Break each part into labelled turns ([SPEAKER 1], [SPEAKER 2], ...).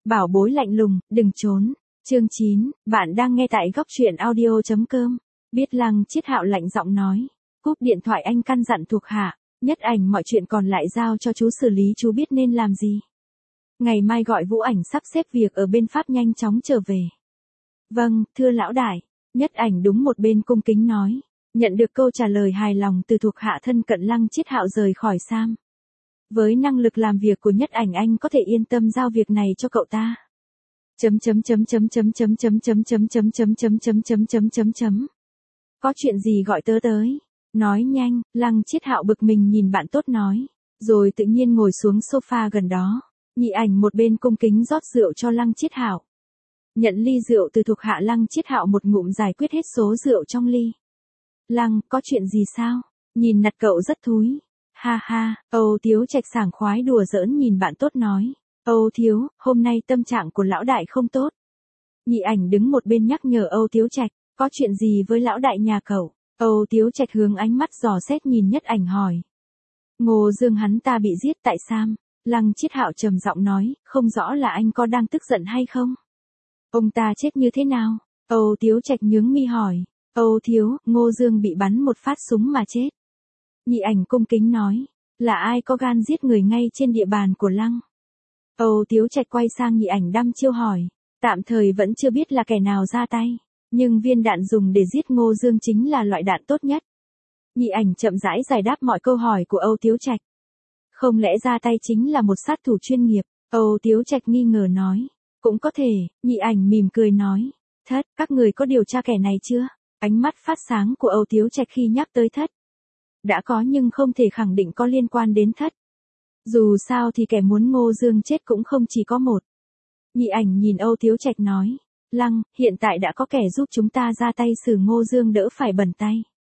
[SPEAKER 1] Bảo bối lạnh lùng, đừng trốn. Chương 9, bạn đang nghe tại góc truyện audio.com. Biết Lăng Chiết Hạo lạnh giọng nói. Cúp điện thoại, anh căn dặn thuộc hạ. Nhất Ảnh mọi chuyện còn lại giao cho chú xử lý, chú biết nên làm gì. Ngày mai gọi Vũ Ảnh sắp xếp việc ở bên Pháp nhanh chóng trở về. Vâng, thưa lão đại. Nhất Ảnh đúng một bên cung kính nói. Nhận được câu trả lời hài lòng từ thuộc hạ thân cận, Lăng Chiết Hạo rời khỏi Sam. Với năng lực làm việc của Nhất Ảnh, anh có thể yên tâm giao việc này cho cậu ta. Có chuyện gì gọi tớ tới? Nói nhanh. Lăng Chiết Hạo bực mình nhìn bạn tốt nói, rồi tự nhiên ngồi xuống sofa gần đó. Nhị Ảnh một bên cung kính rót rượu cho Lăng Chiết Hạo. Nhận ly rượu từ thuộc hạ, Lăng Chiết Hạo một ngụm giải quyết hết số rượu trong ly. Lăng, có chuyện gì sao? Nhìn nặt cậu rất thúi. Ha ha, Âu Thiếu Trạch sảng khoái đùa giỡn nhìn bạn tốt nói. Âu Thiếu, hôm nay tâm trạng của lão đại không tốt. Nhị Ảnh đứng một bên nhắc nhở Âu Thiếu Trạch, có chuyện gì với lão đại nhà cậu? Âu Thiếu Trạch hướng ánh mắt dò xét nhìn Nhất Ảnh hỏi. Ngô Dương hắn ta bị giết tại Sam. Lăng Chiết Hạo trầm giọng nói, không rõ là anh có đang tức giận hay không? Ông ta chết như thế nào? Âu Thiếu Trạch nhướng mi hỏi. Âu Thiếu, Ngô Dương bị bắn một phát súng mà chết. Nhị Ảnh cung kính nói, là ai có gan giết người ngay trên địa bàn của Lăng? Âu Thiếu Trạch quay sang Nhị Ảnh đăm chiêu hỏi, tạm thời vẫn chưa biết là kẻ nào ra tay, nhưng viên đạn dùng để giết Ngô Dương chính là loại đạn tốt nhất. Nhị Ảnh chậm rãi giải đáp mọi câu hỏi của Âu Thiếu Trạch. Không lẽ ra tay chính là một sát thủ chuyên nghiệp? Âu Thiếu Trạch nghi ngờ nói, cũng có thể. Nhị Ảnh mỉm cười nói, Thất, các người có điều tra kẻ này chưa? Ánh mắt phát sáng của Âu Thiếu Trạch khi nhắc tới Thất. Đã có nhưng không thể khẳng định có liên quan đến Thất. Dù sao thì kẻ muốn Ngô Dương chết cũng không chỉ có một. Nhị Ảnh nhìn Âu Thiếu Trạch nói, Lăng, hiện tại đã có kẻ giúp chúng ta ra tay xử Ngô Dương đỡ phải bẩn tay.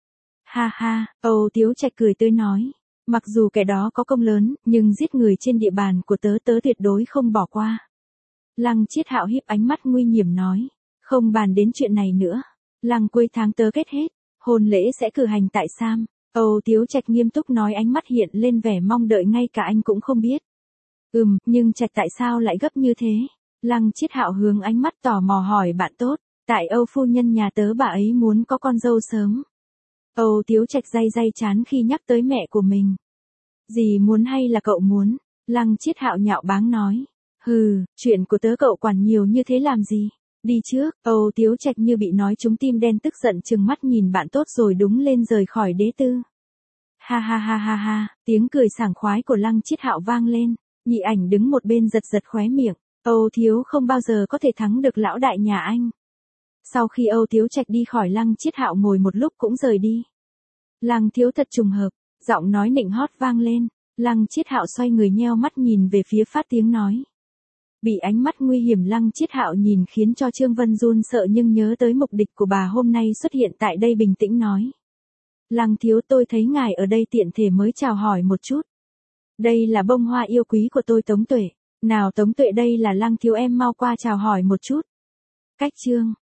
[SPEAKER 1] Ha ha, Âu Thiếu Trạch cười tươi nói, mặc dù kẻ đó có công lớn, nhưng giết người trên địa bàn của tớ tuyệt đối không bỏ qua. Lăng Chiết Hạo híp ánh mắt nguy hiểm nói, không bàn đến chuyện này nữa. Lăng, cuối tháng tớ kết hết, hôn lễ sẽ cử hành tại Sam. Âu Thiếu Trạch nghiêm túc nói, ánh mắt hiện lên vẻ mong đợi, ngay cả anh cũng không biết. Nhưng Trạch tại sao lại gấp như thế? Lăng Chiết Hạo hướng ánh mắt tò mò hỏi bạn tốt, tại Âu phu nhân nhà tớ bà ấy muốn có con dâu sớm. Âu Thiếu Trạch day chán khi nhắc tới mẹ của mình. Dì muốn hay là cậu muốn? Lăng Chiết Hạo nhạo báng nói. Hừ, chuyện của tớ cậu quản nhiều như thế làm gì? Đi trước. Âu Thiếu Trạch như bị nói trúng tim đen, tức giận trừng mắt nhìn bạn tốt rồi đúng lên rời khỏi đế tư. Ha ha ha ha ha, tiếng cười sảng khoái của Lăng Chiết Hạo vang lên. Nhị Ảnh đứng một bên giật khóe miệng. Âu Thiếu không bao giờ có thể thắng được lão đại nhà anh. Sau khi Âu Thiếu Trạch đi khỏi, Lăng Chiết Hạo ngồi một lúc cũng rời đi. Lăng Thiếu, thật trùng hợp. Giọng nói nịnh hót vang lên. Lăng Chiết Hạo xoay người nheo mắt nhìn về phía phát tiếng nói. Bị ánh mắt nguy hiểm Lăng Chiết Hạo nhìn khiến cho Trương Vân run sợ, nhưng nhớ tới mục đích của bà hôm nay xuất hiện tại đây, bình tĩnh nói. Lăng Thiếu, tôi thấy ngài ở đây tiện thể mới chào hỏi một chút. Đây là bông hoa yêu quý của tôi, Tống Tuệ. Nào Tống Tuệ, đây là Lăng Thiếu, em mau qua chào hỏi một chút. Cách chương.